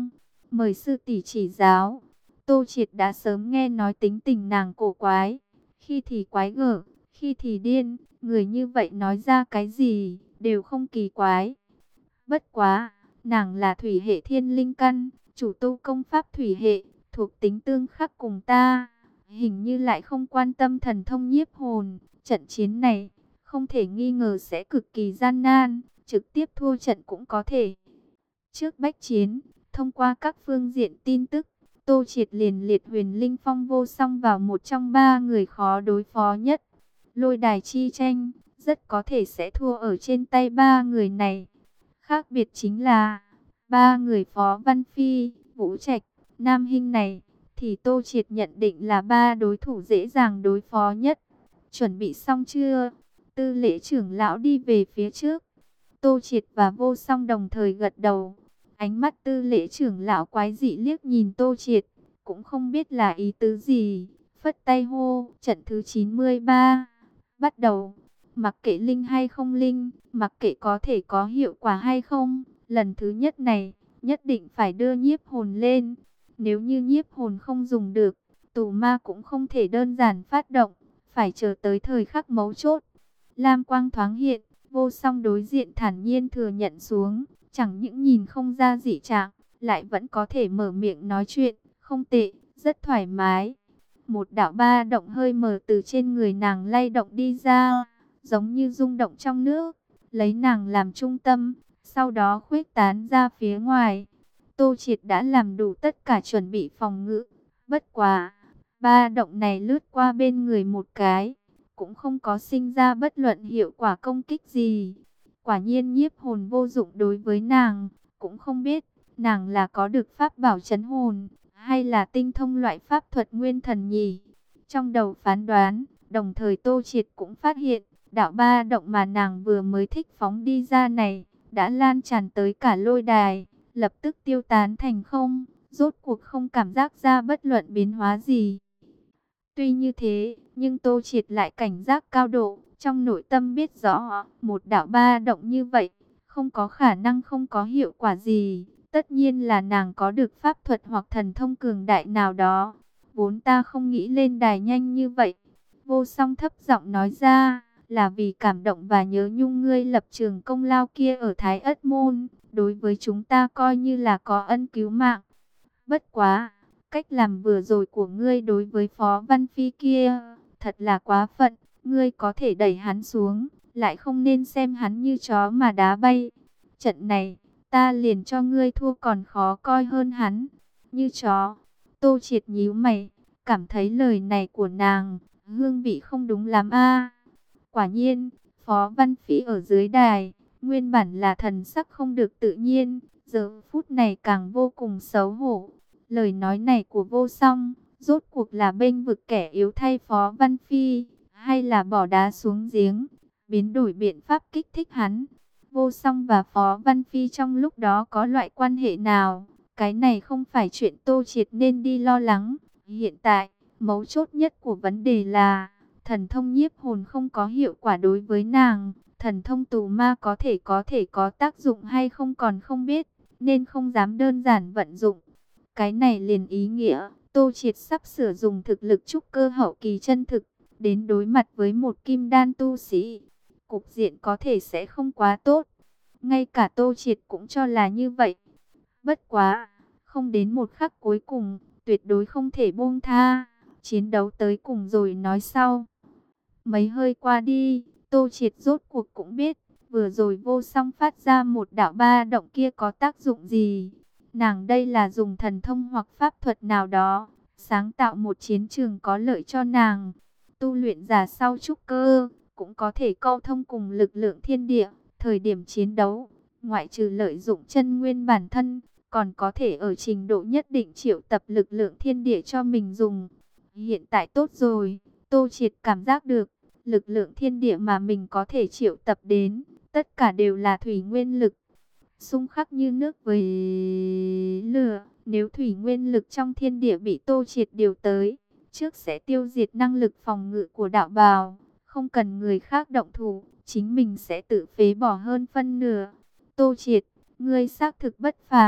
mời sư tỷ chỉ giáo. Tô Triệt đã sớm nghe nói tính tình nàng cổ quái, khi thì quái gở, khi thì điên, người như vậy nói ra cái gì, đều không kỳ quái. Bất quá, nàng là thủy hệ thiên linh căn, chủ tu công pháp thủy hệ, thuộc tính tương khắc cùng ta, hình như lại không quan tâm thần thông nhiếp hồn. Trận chiến này, không thể nghi ngờ sẽ cực kỳ gian nan, trực tiếp thua trận cũng có thể. Trước bách chiến, thông qua các phương diện tin tức, Tô Triệt liền liệt Huyền Linh Phong Vô Song vào một trong ba người khó đối phó nhất. Lôi đài chi tranh, rất có thể sẽ thua ở trên tay ba người này. Khác biệt chính là, ba người Phó Văn Phi, Vũ Trạch, Nam Hinh này, thì Tô Triệt nhận định là ba đối thủ dễ dàng đối phó nhất. Chuẩn bị xong chưa? Tư lễ trưởng lão đi về phía trước. Tô Triệt và Vô Song đồng thời gật đầu. Ánh mắt tư lễ trưởng lão quái dị liếc nhìn Tô Triệt, cũng không biết là ý tứ gì. Phất tay hô, trận thứ chín mươi ba, bắt đầu. Mặc kệ linh hay không linh, mặc kệ có thể có hiệu quả hay không, lần thứ nhất này, nhất định phải đưa nhiếp hồn lên. Nếu như nhiếp hồn không dùng được, tù ma cũng không thể đơn giản phát động, phải chờ tới thời khắc mấu chốt. Lam quang thoáng hiện, Vô Song đối diện thản nhiên thừa nhận xuống, chẳng những nhìn không ra dị trạng, lại vẫn có thể mở miệng nói chuyện, không tệ, rất thoải mái. Một đạo ba động hơi mờ từ trên người nàng lay động đi ra, giống như rung động trong nước, lấy nàng làm trung tâm, sau đó khuếch tán ra phía ngoài. Tô Triệt đã làm đủ tất cả chuẩn bị phòng ngự, bất quá, ba động này lướt qua bên người một cái, cũng không có sinh ra bất luận hiệu quả công kích gì. Quả nhiên nhiếp hồn vô dụng đối với nàng, cũng không biết nàng là có được pháp bảo trấn hồn, hay là tinh thông loại pháp thuật nguyên thần nhỉ. Trong đầu phán đoán, đồng thời Tô Triệt cũng phát hiện, đạo ba động mà nàng vừa mới thích phóng đi ra này, đã lan tràn tới cả lôi đài, lập tức tiêu tán thành không, rốt cuộc không cảm giác ra bất luận biến hóa gì. Tuy như thế, nhưng Tô Triệt lại cảnh giác cao độ, trong nội tâm biết rõ, một đạo ba động như vậy, không có khả năng không có hiệu quả gì. Tất nhiên là nàng có được pháp thuật hoặc thần thông cường đại nào đó. Vốn ta không nghĩ lên đài nhanh như vậy. Vô Song thấp giọng nói ra, là vì cảm động và nhớ nhung ngươi lập trường công lao kia ở Thái Ất Môn. Đối với chúng ta coi như là có ân cứu mạng. Bất quá, cách làm vừa rồi của ngươi đối với Phó Văn Phi kia, thật là quá phận. Ngươi có thể đẩy hắn xuống, lại không nên xem hắn như chó mà đá bay. Trận này, ta liền cho ngươi thua còn khó coi hơn hắn. Như chó. Tô Triệt nhíu mày, cảm thấy lời này của nàng, hương vị không đúng lắm a. Quả nhiên, Phó Văn Phỉ ở dưới đài, nguyên bản là thần sắc không được tự nhiên, giờ phút này càng vô cùng xấu hổ. Lời nói này của Vô Song, rốt cuộc là bênh vực kẻ yếu thay Phó Văn Phi, hay là bỏ đá xuống giếng, biến đổi biện pháp kích thích hắn. Vô Song và Phó Văn Phi trong lúc đó có loại quan hệ nào? Cái này không phải chuyện Tô Triệt nên đi lo lắng. Hiện tại, mấu chốt nhất của vấn đề là, thần thông nhiếp hồn không có hiệu quả đối với nàng. Thần thông tù ma có thể có thể có tác dụng hay không còn không biết, nên không dám đơn giản vận dụng. Cái này liền ý nghĩa, Tô Triệt sắp sửa dùng thực lực trúc cơ hậu kỳ chân thực, đến đối mặt với một kim đan tu sĩ. Cục diện có thể sẽ không quá tốt. Ngay cả Tô Triệt cũng cho là như vậy. Bất quá, không đến một khắc cuối cùng, tuyệt đối không thể buông tha. Chiến đấu tới cùng rồi nói sau. Mấy hơi qua đi, Tô Triệt rốt cuộc cũng biết, vừa rồi Vô Song phát ra một đạo ba động kia có tác dụng gì. Nàng đây là dùng thần thông hoặc pháp thuật nào đó, sáng tạo một chiến trường có lợi cho nàng. Tu luyện giả sau trúc cơ, cũng có thể câu thông cùng lực lượng thiên địa, thời điểm chiến đấu, ngoại trừ lợi dụng chân nguyên bản thân, còn có thể ở trình độ nhất định triệu tập lực lượng thiên địa cho mình dùng. Hiện tại tốt rồi, Tô Triệt cảm giác được, lực lượng thiên địa mà mình có thể triệu tập đến, tất cả đều là thủy nguyên lực. Xung khắc như nước với lửa, nếu thủy nguyên lực trong thiên địa bị Tô Triệt điều tới, trước sẽ tiêu diệt năng lực phòng ngự của đạo bào, không cần người khác động thủ, chính mình sẽ tự phế bỏ hơn phân nửa. Tô Triệt, ngươi xác thực bất phàm,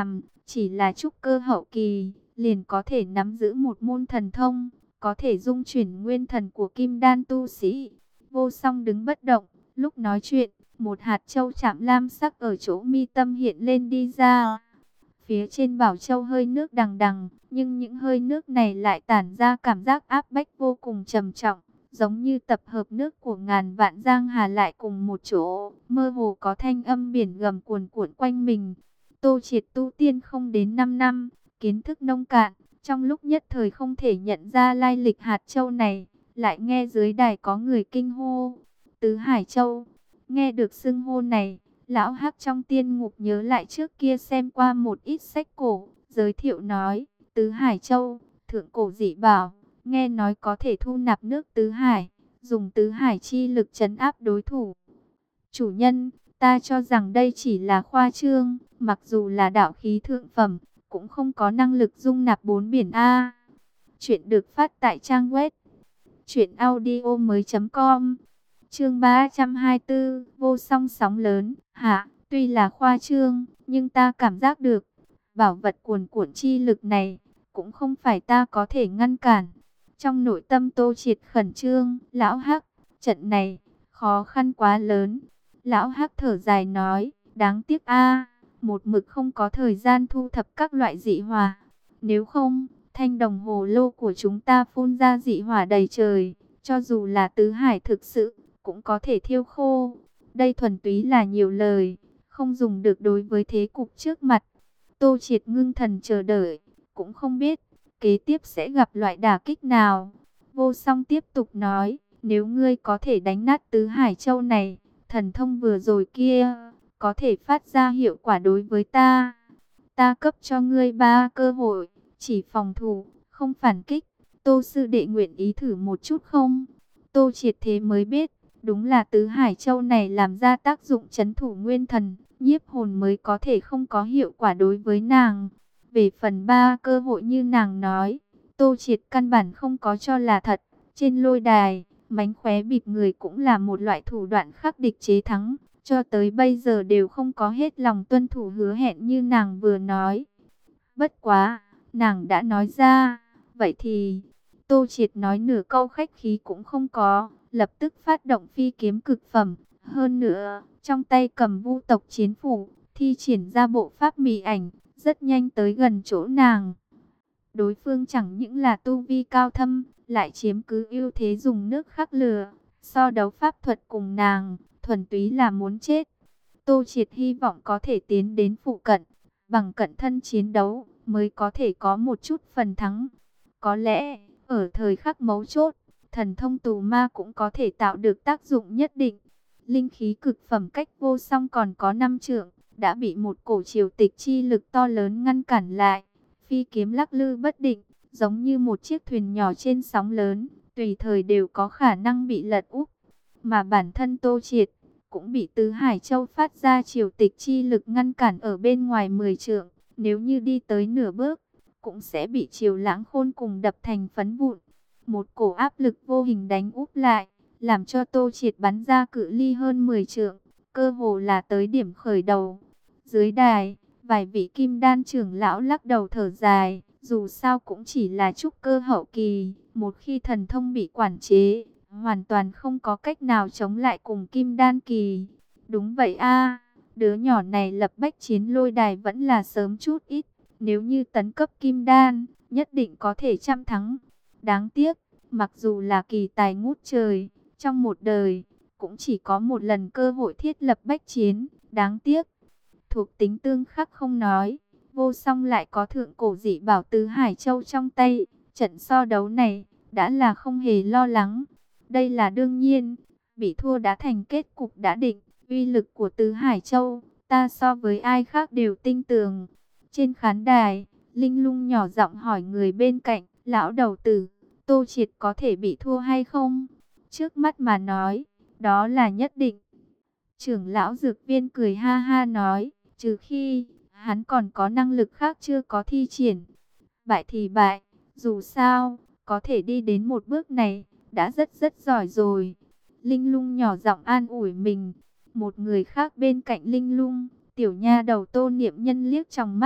chỉ là trúc cơ hậu kỳ, liền có thể nắm giữ một môn thần thông, có thể dung chuyển nguyên thần của kim đan tu sĩ. Vô Song đứng bất động, lúc nói chuyện, một hạt châu chạm lam sắc ở chỗ mi tâm hiện lên đi ra. Phía trên bảo châu hơi nước đằng đằng, nhưng những hơi nước này lại tản ra cảm giác áp bách vô cùng trầm trọng, giống như tập hợp nước của ngàn vạn giang hà lại cùng một chỗ, mơ hồ có thanh âm biển gầm cuồn cuộn quanh mình. Tô Triệt tu tiên không đến năm năm, kiến thức nông cạn, trong lúc nhất thời không thể nhận ra lai lịch hạt châu này, lại nghe dưới đài có người kinh hô, Tứ Hải Châu. Nghe được xưng hô này, lão Hắc trong tiên ngục nhớ lại trước kia xem qua một ít sách cổ, giới thiệu nói, Tứ Hải Châu, thượng cổ dị bảo, nghe nói có thể thu nạp nước Tứ Hải, dùng Tứ Hải chi lực trấn áp đối thủ. Chủ nhân, ta cho rằng đây chỉ là khoa trương, mặc dù là đạo khí thượng phẩm, cũng không có năng lực dung nạp bốn biển A. Chuyện được phát tại trang web truyện audio mới chấm com. Chương ba trăm hai mươi tư, Vô Song sóng lớn. Hả, tuy là khoa trương, nhưng ta cảm giác được, bảo vật cuồn cuộn chi lực này, cũng không phải ta có thể ngăn cản. Trong nội tâm Tô Triệt khẩn trương, lão Hắc, trận này, khó khăn quá lớn. Lão Hắc thở dài nói, đáng tiếc a, một mực không có thời gian thu thập các loại dị hỏa. Nếu không, thanh đồng hồ lô của chúng ta phun ra dị hỏa đầy trời, cho dù là tứ hải thực sự, cũng có thể thiêu khô. Đây thuần túy là nhiều lời, không dùng được đối với thế cục trước mặt. Tô Triệt ngưng thần chờ đợi, cũng không biết kế tiếp sẽ gặp loại đả kích nào. Vô Song tiếp tục nói, nếu ngươi có thể đánh nát Tứ Hải Châu này, thần thông vừa rồi kia có thể phát ra hiệu quả đối với ta. Ta cấp cho ngươi ba cơ hội, chỉ phòng thủ, không phản kích. Tô sư đệ nguyện ý thử một chút không? Tô Triệt thế mới biết, đúng là Tứ Hải Châu này làm ra tác dụng trấn thủ nguyên thần, nhiếp hồn mới có thể không có hiệu quả đối với nàng. Về phần ba cơ hội như nàng nói, Tô Triệt căn bản không có cho là thật. Trên lôi đài, mánh khóe bịp người cũng là một loại thủ đoạn khắc địch chế thắng, cho tới bây giờ đều không có hết lòng tuân thủ hứa hẹn như nàng vừa nói. Bất quá, nàng đã nói ra, vậy thì, Tô Triệt nói nửa câu khách khí cũng không có, lập tức phát động phi kiếm cực phẩm. Hơn nữa, trong tay cầm vu tộc chiến phủ, thi triển ra bộ pháp mị ảnh, rất nhanh tới gần chỗ nàng. Đối phương chẳng những là tu vi cao thâm, lại chiếm cứ ưu thế dùng nước khắc lửa, so đấu pháp thuật cùng nàng, thuần túy là muốn chết. Tô Triệt hy vọng có thể tiến đến phụ cận, bằng cận thân chiến đấu, mới có thể có một chút phần thắng. Có lẽ, ở thời khắc mấu chốt, thần thông tù ma cũng có thể tạo được tác dụng nhất định. Linh khí cực phẩm cách Vô Song còn có năm trượng, đã bị một cổ triều tịch chi lực to lớn ngăn cản lại. Phi kiếm lắc lư bất định, giống như một chiếc thuyền nhỏ trên sóng lớn, tùy thời đều có khả năng bị lật úp. Mà bản thân Tô Triệt cũng bị Tứ Hải Châu phát ra triều tịch chi lực ngăn cản ở bên ngoài mười trượng, nếu như đi tới nửa bước, cũng sẽ bị triều lãng khôn cùng đập thành phấn vụn. Một cổ áp lực vô hình đánh úp lại, làm cho Tô Triệt bắn ra cự ly hơn mười trượng, cơ hồ là tới điểm khởi đầu. Dưới đài, vài vị kim đan trưởng lão lắc đầu thở dài, dù sao cũng chỉ là trúc cơ hậu kỳ, một khi thần thông bị quản chế, hoàn toàn không có cách nào chống lại cùng kim đan kỳ. Đúng vậy a, đứa nhỏ này lập bách chiến lôi đài vẫn là sớm chút ít, nếu như tấn cấp kim đan, nhất định có thể trăm thắng. Đáng tiếc, mặc dù là kỳ tài ngút trời, trong một đời, cũng chỉ có một lần cơ hội thiết lập bách chiến, đáng tiếc. Thuộc tính tương khắc không nói, Vô Song lại có thượng cổ dị bảo Tứ Hải Châu trong tay, trận so đấu này, đã là không hề lo lắng. Đây là đương nhiên, bị thua đã thành kết cục đã định, uy lực của Tứ Hải Châu, ta so với ai khác đều tinh tường. Trên khán đài, Linh Lung nhỏ giọng hỏi người bên cạnh, lão đầu tử, Tô Triệt có thể bị thua hay không? Trước mắt mà nói, đó là nhất định. Trưởng lão Dược Viên cười ha ha nói, trừ khi hắn còn có năng lực khác chưa có thi triển. Bại thì bại, dù sao, có thể đi đến một bước này, đã rất rất giỏi rồi. Linh Lung nhỏ giọng an ủi mình. Một người khác bên cạnh Linh Lung, tiểu nha đầu Tô Niệm Nhân liếc trong mắt,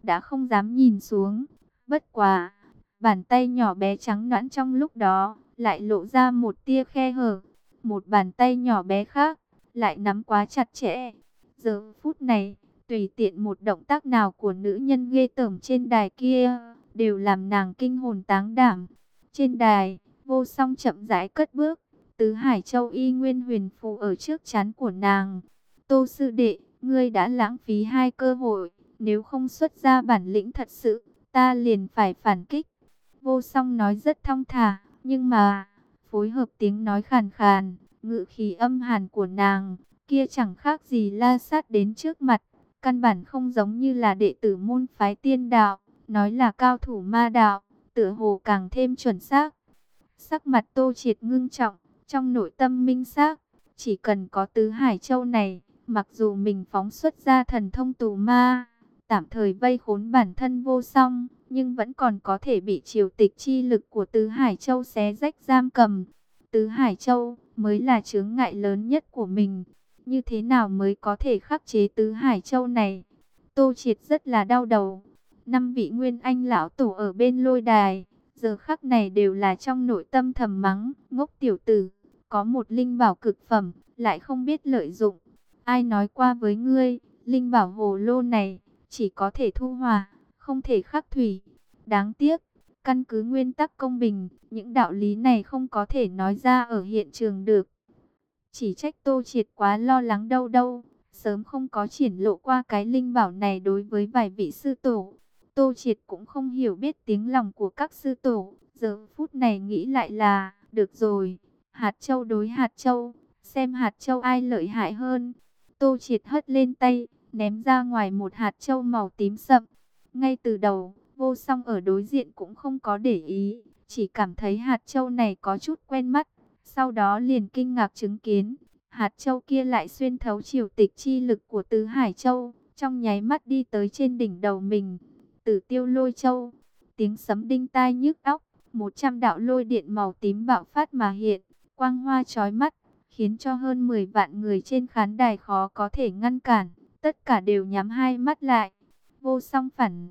đã không dám nhìn xuống. Bất quá, bàn tay nhỏ bé trắng nõn trong lúc đó lại lộ ra một tia khe hở. Một bàn tay nhỏ bé khác lại nắm quá chặt chẽ. Giờ phút này, tùy tiện một động tác nào của nữ nhân ghê tởm trên đài kia đều làm nàng kinh hồn táng đảm. Trên đài, Vô Song chậm rãi cất bước, Tứ Hải Châu y nguyên huyền phù ở trước trán của nàng. Tô sư đệ, ngươi đã lãng phí hai cơ hội, nếu không xuất ra bản lĩnh thật sự, ta liền phải phản kích. Vô Song nói rất thong thả, nhưng mà phối hợp tiếng nói khàn khàn, ngữ khí âm hàn của nàng, kia chẳng khác gì la sát đến trước mặt, căn bản không giống như là đệ tử môn phái tiên đạo, nói là cao thủ ma đạo, tựa hồ càng thêm chuẩn xác. Sắc mặt Tô Triệt ngưng trọng, trong nội tâm minh xác, chỉ cần có Tứ Hải Châu này, mặc dù mình phóng xuất ra thần thông tù ma, tạm thời vây khốn bản thân Vô Song, nhưng vẫn còn có thể bị triều tịch chi lực của Tứ Hải Châu xé rách giam cầm. Tứ Hải Châu mới là chướng ngại lớn nhất của mình. Như thế nào mới có thể khắc chế Tứ Hải Châu này? Tô Triệt rất là đau đầu. Năm vị Nguyên Anh lão tổ ở bên lôi đài, giờ khắc này đều là trong nội tâm thầm mắng, ngốc tiểu tử, có một linh bảo cực phẩm, lại không biết lợi dụng. Ai nói qua với ngươi, linh bảo hồ lô này chỉ có thể thu hỏa, không thể khắc thủy. Đáng tiếc, căn cứ nguyên tắc công bình, những đạo lý này không có thể nói ra ở hiện trường được. Chỉ trách Tô Triệt quá lo lắng đâu đâu, sớm không có triển lộ qua cái linh bảo này đối với vài vị sư tổ. Tô Triệt cũng không hiểu biết tiếng lòng của các sư tổ, giờ phút này nghĩ lại là, được rồi, hạt châu đối hạt châu, xem hạt châu ai lợi hại hơn. Tô Triệt hất lên tay, ném ra ngoài một hạt châu màu tím sậm. Ngay từ đầu, Vô Song ở đối diện cũng không có để ý, chỉ cảm thấy hạt châu này có chút quen mắt. Sau đó liền kinh ngạc chứng kiến, hạt châu kia lại xuyên thấu triều tịch chi lực của Tứ Hải Châu, trong nháy mắt đi tới trên đỉnh đầu mình. Tử Tiêu Lôi Châu, tiếng sấm đinh tai nhức óc, một trăm đạo lôi điện màu tím bạo phát mà hiện, quang hoa chói mắt, khiến cho hơn mười vạn người trên khán đài khó có thể ngăn cản, tất cả đều nhắm hai mắt lại. Vô Song phản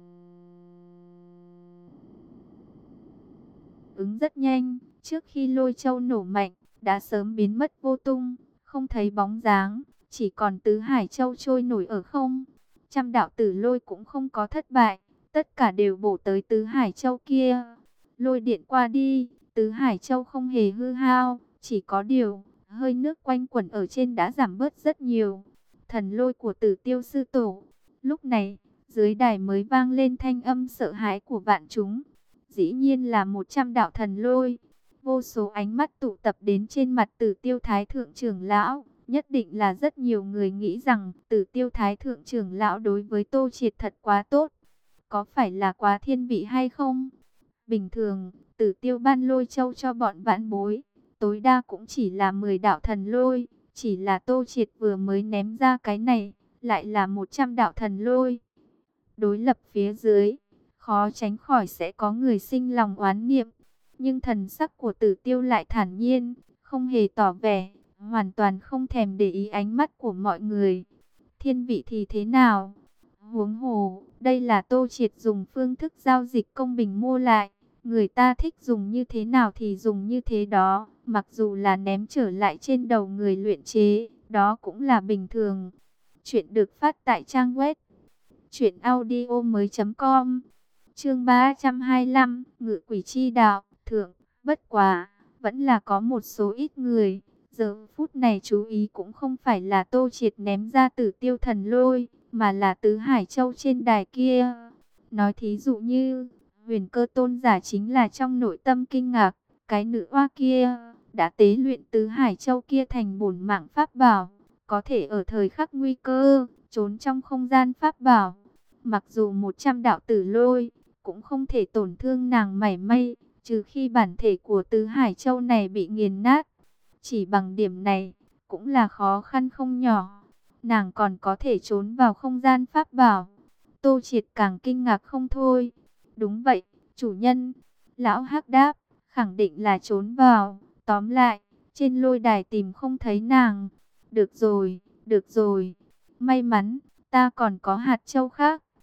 ứng rất nhanh, trước khi lôi châu nổ mạnh, đã sớm biến mất vô tung, không thấy bóng dáng, chỉ còn Tứ Hải Châu trôi nổi ở không. Trăm đạo tử lôi cũng không có thất bại, tất cả đều bổ tới Tứ Hải Châu kia. Lôi điện qua đi, Tứ Hải Châu không hề hư hao, chỉ có điều, hơi nước quanh quẩn ở trên đã giảm bớt rất nhiều. Thần lôi của Tử Tiêu sư tổ. Lúc này, dưới đài mới vang lên thanh âm sợ hãi của vạn chúng. Dĩ nhiên là một trăm đạo thần lôi. Vô số ánh mắt tụ tập đến trên mặt Tử Tiêu Thái Thượng trưởng lão. Nhất định là rất nhiều người nghĩ rằng Tử Tiêu Thái Thượng trưởng lão đối với Tô Triệt thật quá tốt. Có phải là quá thiên vị hay không? Bình thường, Tử Tiêu ban lôi châu cho bọn vãn bối, tối đa cũng chỉ là mười đạo thần lôi. Chỉ là Tô Triệt vừa mới ném ra cái này, lại là một trăm đạo thần lôi. Đối lập phía dưới, khó tránh khỏi sẽ có người sinh lòng oán niệm. Nhưng thần sắc của Tử Tiêu lại thản nhiên, không hề tỏ vẻ, hoàn toàn không thèm để ý ánh mắt của mọi người. Thiên vị thì thế nào? Huống hồ, đây là Tô Triệt dùng phương thức giao dịch công bình mua lại. Người ta thích dùng như thế nào thì dùng như thế đó. Mặc dù là ném trở lại trên đầu người luyện chế, đó cũng là bình thường. Chuyện được phát tại trang web truyện audio mới chấm com. Chương ba trăm hai mươi lăm, Ngự Quỷ Chi Đạo, thượng, bất quá, vẫn là có một số ít người, giờ phút này chú ý cũng không phải là Tô Triệt ném ra Tử Tiêu thần lôi, mà là Tứ Hải Châu trên đài kia. Nói thí dụ như, Huyền Cơ tôn giả chính là trong nội tâm kinh ngạc, cái nữ oa kia đã tế luyện Tứ Hải Châu kia thành bổn mạng pháp bảo, có thể ở thời khắc nguy cơ trốn trong không gian pháp bảo. Mặc dù một trăm đạo tử lôi cũng không thể tổn thương nàng mảy may, trừ khi bản thể của Tứ Hải Châu này bị nghiền nát. Chỉ bằng điểm này cũng là khó khăn không nhỏ. Nàng còn có thể trốn vào không gian pháp bảo. Tô Triệt càng kinh ngạc không thôi. Đúng vậy, chủ nhân. Lão Hắc đáp, khẳng định là trốn vào. Tóm lại, trên lôi đài tìm không thấy nàng. Được rồi, được rồi. May mắn, ta còn có hạt châu khác.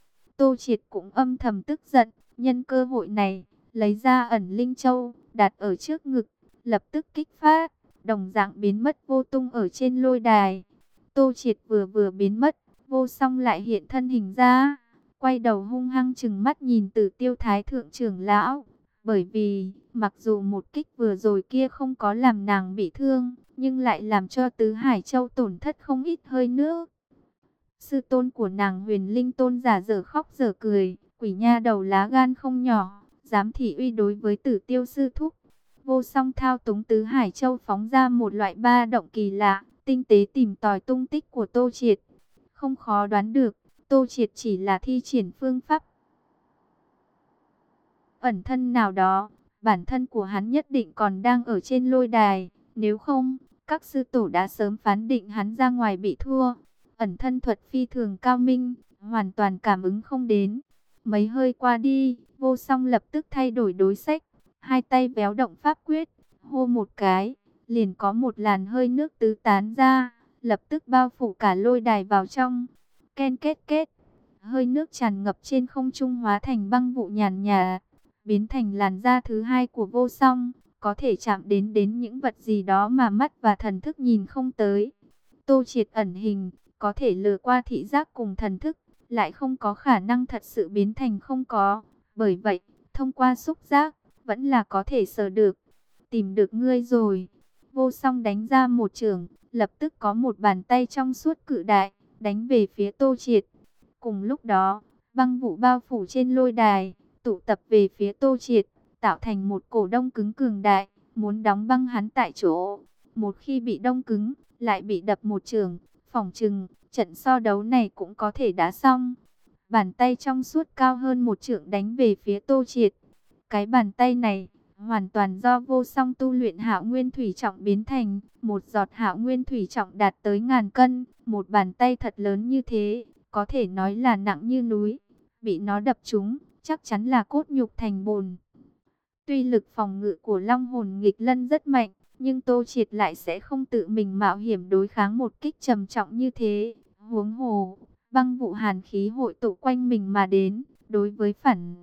Tô Triệt cũng âm thầm tức giận, nhân cơ hội này, lấy ra ẩn linh châu, đặt ở trước ngực, lập tức kích phát, đồng dạng biến mất vô tung ở trên lôi đài. Tô Triệt vừa vừa biến mất, Vô Song lại hiện thân hình ra, quay đầu hung hăng trừng mắt nhìn Tử Tiêu Thái thượng trưởng lão, bởi vì mặc dù một kích vừa rồi kia không có làm nàng bị thương, nhưng lại làm cho Tứ Hải Châu tổn thất không ít hơi nước. Sư tôn của nàng Huyền Linh Tôn giả dở khóc dở cười, quỷ nha đầu lá gan không nhỏ, dám thị uy đối với Tử Tiêu sư thúc. Vô Song thao túng Tứ Hải Châu phóng ra một loại ba động kỳ lạ, tinh tế tìm tòi tung tích của Tô Triệt. Không khó đoán được, Tô Triệt chỉ là thi triển phương pháp ẩn thân nào đó, bản thân của hắn nhất định còn đang ở trên lôi đài, nếu không, các sư tổ đã sớm phán định hắn ra ngoài bị thua. Ẩn thân thuật phi thường cao minh, hoàn toàn cảm ứng không đến. Mấy hơi qua đi, Vô Song lập tức thay đổi đối sách, hai tay véo động pháp quyết, hô một cái, liền có một làn hơi nước tứ tán ra, lập tức bao phủ cả lôi đài vào trong. Ken kết kết, hơi nước tràn ngập trên không trung hóa thành băng vụ nhàn nhạt, biến thành làn da thứ hai của Vô Song, có thể chạm đến đến những vật gì đó mà mắt và thần thức nhìn không tới. Tô Triệt ẩn hình, có thể lừa qua thị giác cùng thần thức, lại không có khả năng thật sự biến thành không có. Bởi vậy, thông qua xúc giác, vẫn là có thể sờ được. Tìm được ngươi rồi. Vô Song đánh ra một chưởng, lập tức có một bàn tay trong suốt cự đại, đánh về phía Tô Triệt. Cùng lúc đó, băng vụ bao phủ trên lôi đài, tụ tập về phía Tô Triệt, tạo thành một cổ đông cứng cường đại, muốn đóng băng hắn tại chỗ. Một khi bị đông cứng, lại bị đập một chưởng, phỏng chừng, trận so đấu này cũng có thể đã xong. Bàn tay trong suốt cao hơn một trượng đánh về phía Tô Triệt. Cái bàn tay này, hoàn toàn do Vô Song tu luyện Hạo Nguyên Thủy Trọng biến thành, một giọt Hạo Nguyên Thủy Trọng đạt tới ngàn cân, một bàn tay thật lớn như thế, có thể nói là nặng như núi, bị nó đập trúng, chắc chắn là cốt nhục thành bùn. Tuy lực phòng ngự của Long Hồn Nghịch Lân rất mạnh, nhưng Tô Triệt lại sẽ không tự mình mạo hiểm đối kháng một kích trầm trọng như thế. Huống hồ, băng vụ hàn khí hội tụ quanh mình mà đến, đối với phản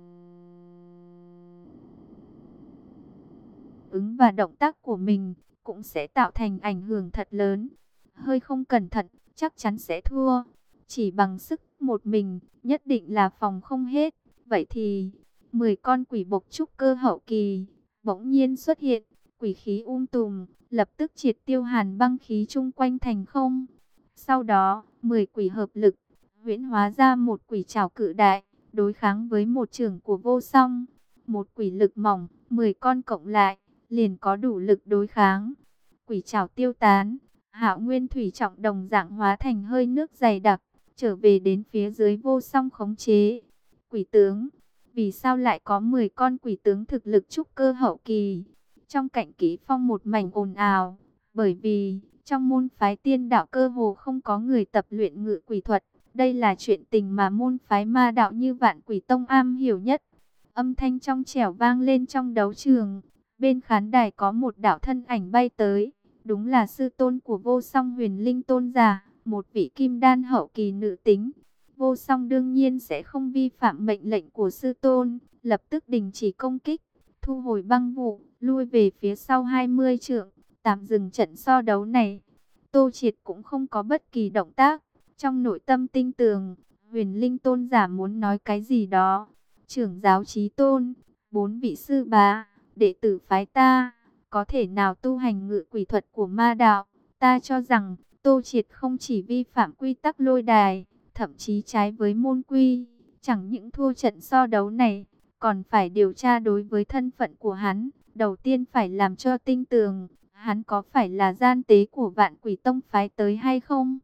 ứng và động tác của mình, cũng sẽ tạo thành ảnh hưởng thật lớn. Hơi không cẩn thận, chắc chắn sẽ thua. Chỉ bằng sức một mình, nhất định là phòng không hết. Vậy thì, mười con quỷ bộc trúc cơ hậu kỳ, bỗng nhiên xuất hiện, quỷ khí um tùm, lập tức triệt tiêu hàn băng khí chung quanh thành không. Sau đó, mười quỷ hợp lực, huyễn hóa ra một quỷ trảo cự đại, đối kháng với một chưởng của Vô Song. Một quỷ lực mỏng, mười con cộng lại, liền có đủ lực đối kháng. Quỷ trảo tiêu tán, Hạo Nguyên Thủy Trọng đồng dạng hóa thành hơi nước dày đặc, trở về đến phía dưới Vô Song khống chế. Quỷ tướng, vì sao lại có mười con quỷ tướng thực lực trúc cơ hậu kỳ? Trong Cảnh Ký Phong một mảnh ồn ào, bởi vì trong môn phái tiên đạo cơ hồ không có người tập luyện ngự quỷ thuật. Đây là chuyện tình mà môn phái ma đạo như Vạn Quỷ Tông am hiểu nhất. Âm thanh trong trẻo vang lên trong đấu trường. Bên khán đài có một đạo thân ảnh bay tới. Đúng là sư tôn của Vô Song Huyền Linh Tôn giả, một vị kim đan hậu kỳ nữ tính. Vô Song đương nhiên sẽ không vi phạm mệnh lệnh của sư tôn, lập tức đình chỉ công kích, thu hồi băng vụ, lui về phía sau hai mươi trượng, tạm dừng trận so đấu này. Tô Triệt cũng không có bất kỳ động tác, trong nội tâm tinh tường, Huyền Linh Tôn giả muốn nói cái gì đó. Trưởng giáo Chí Tôn, bốn vị sư bá, đệ tử phái ta, có thể nào tu hành ngự quỷ thuật của ma đạo? Ta cho rằng, Tô Triệt không chỉ vi phạm quy tắc lôi đài, thậm chí trái với môn quy, chẳng những thua trận so đấu này, còn phải điều tra đối với thân phận của hắn. Đầu tiên phải làm cho tinh tường, hắn có phải là gian tế của Vạn Quỷ Tông phái tới hay không?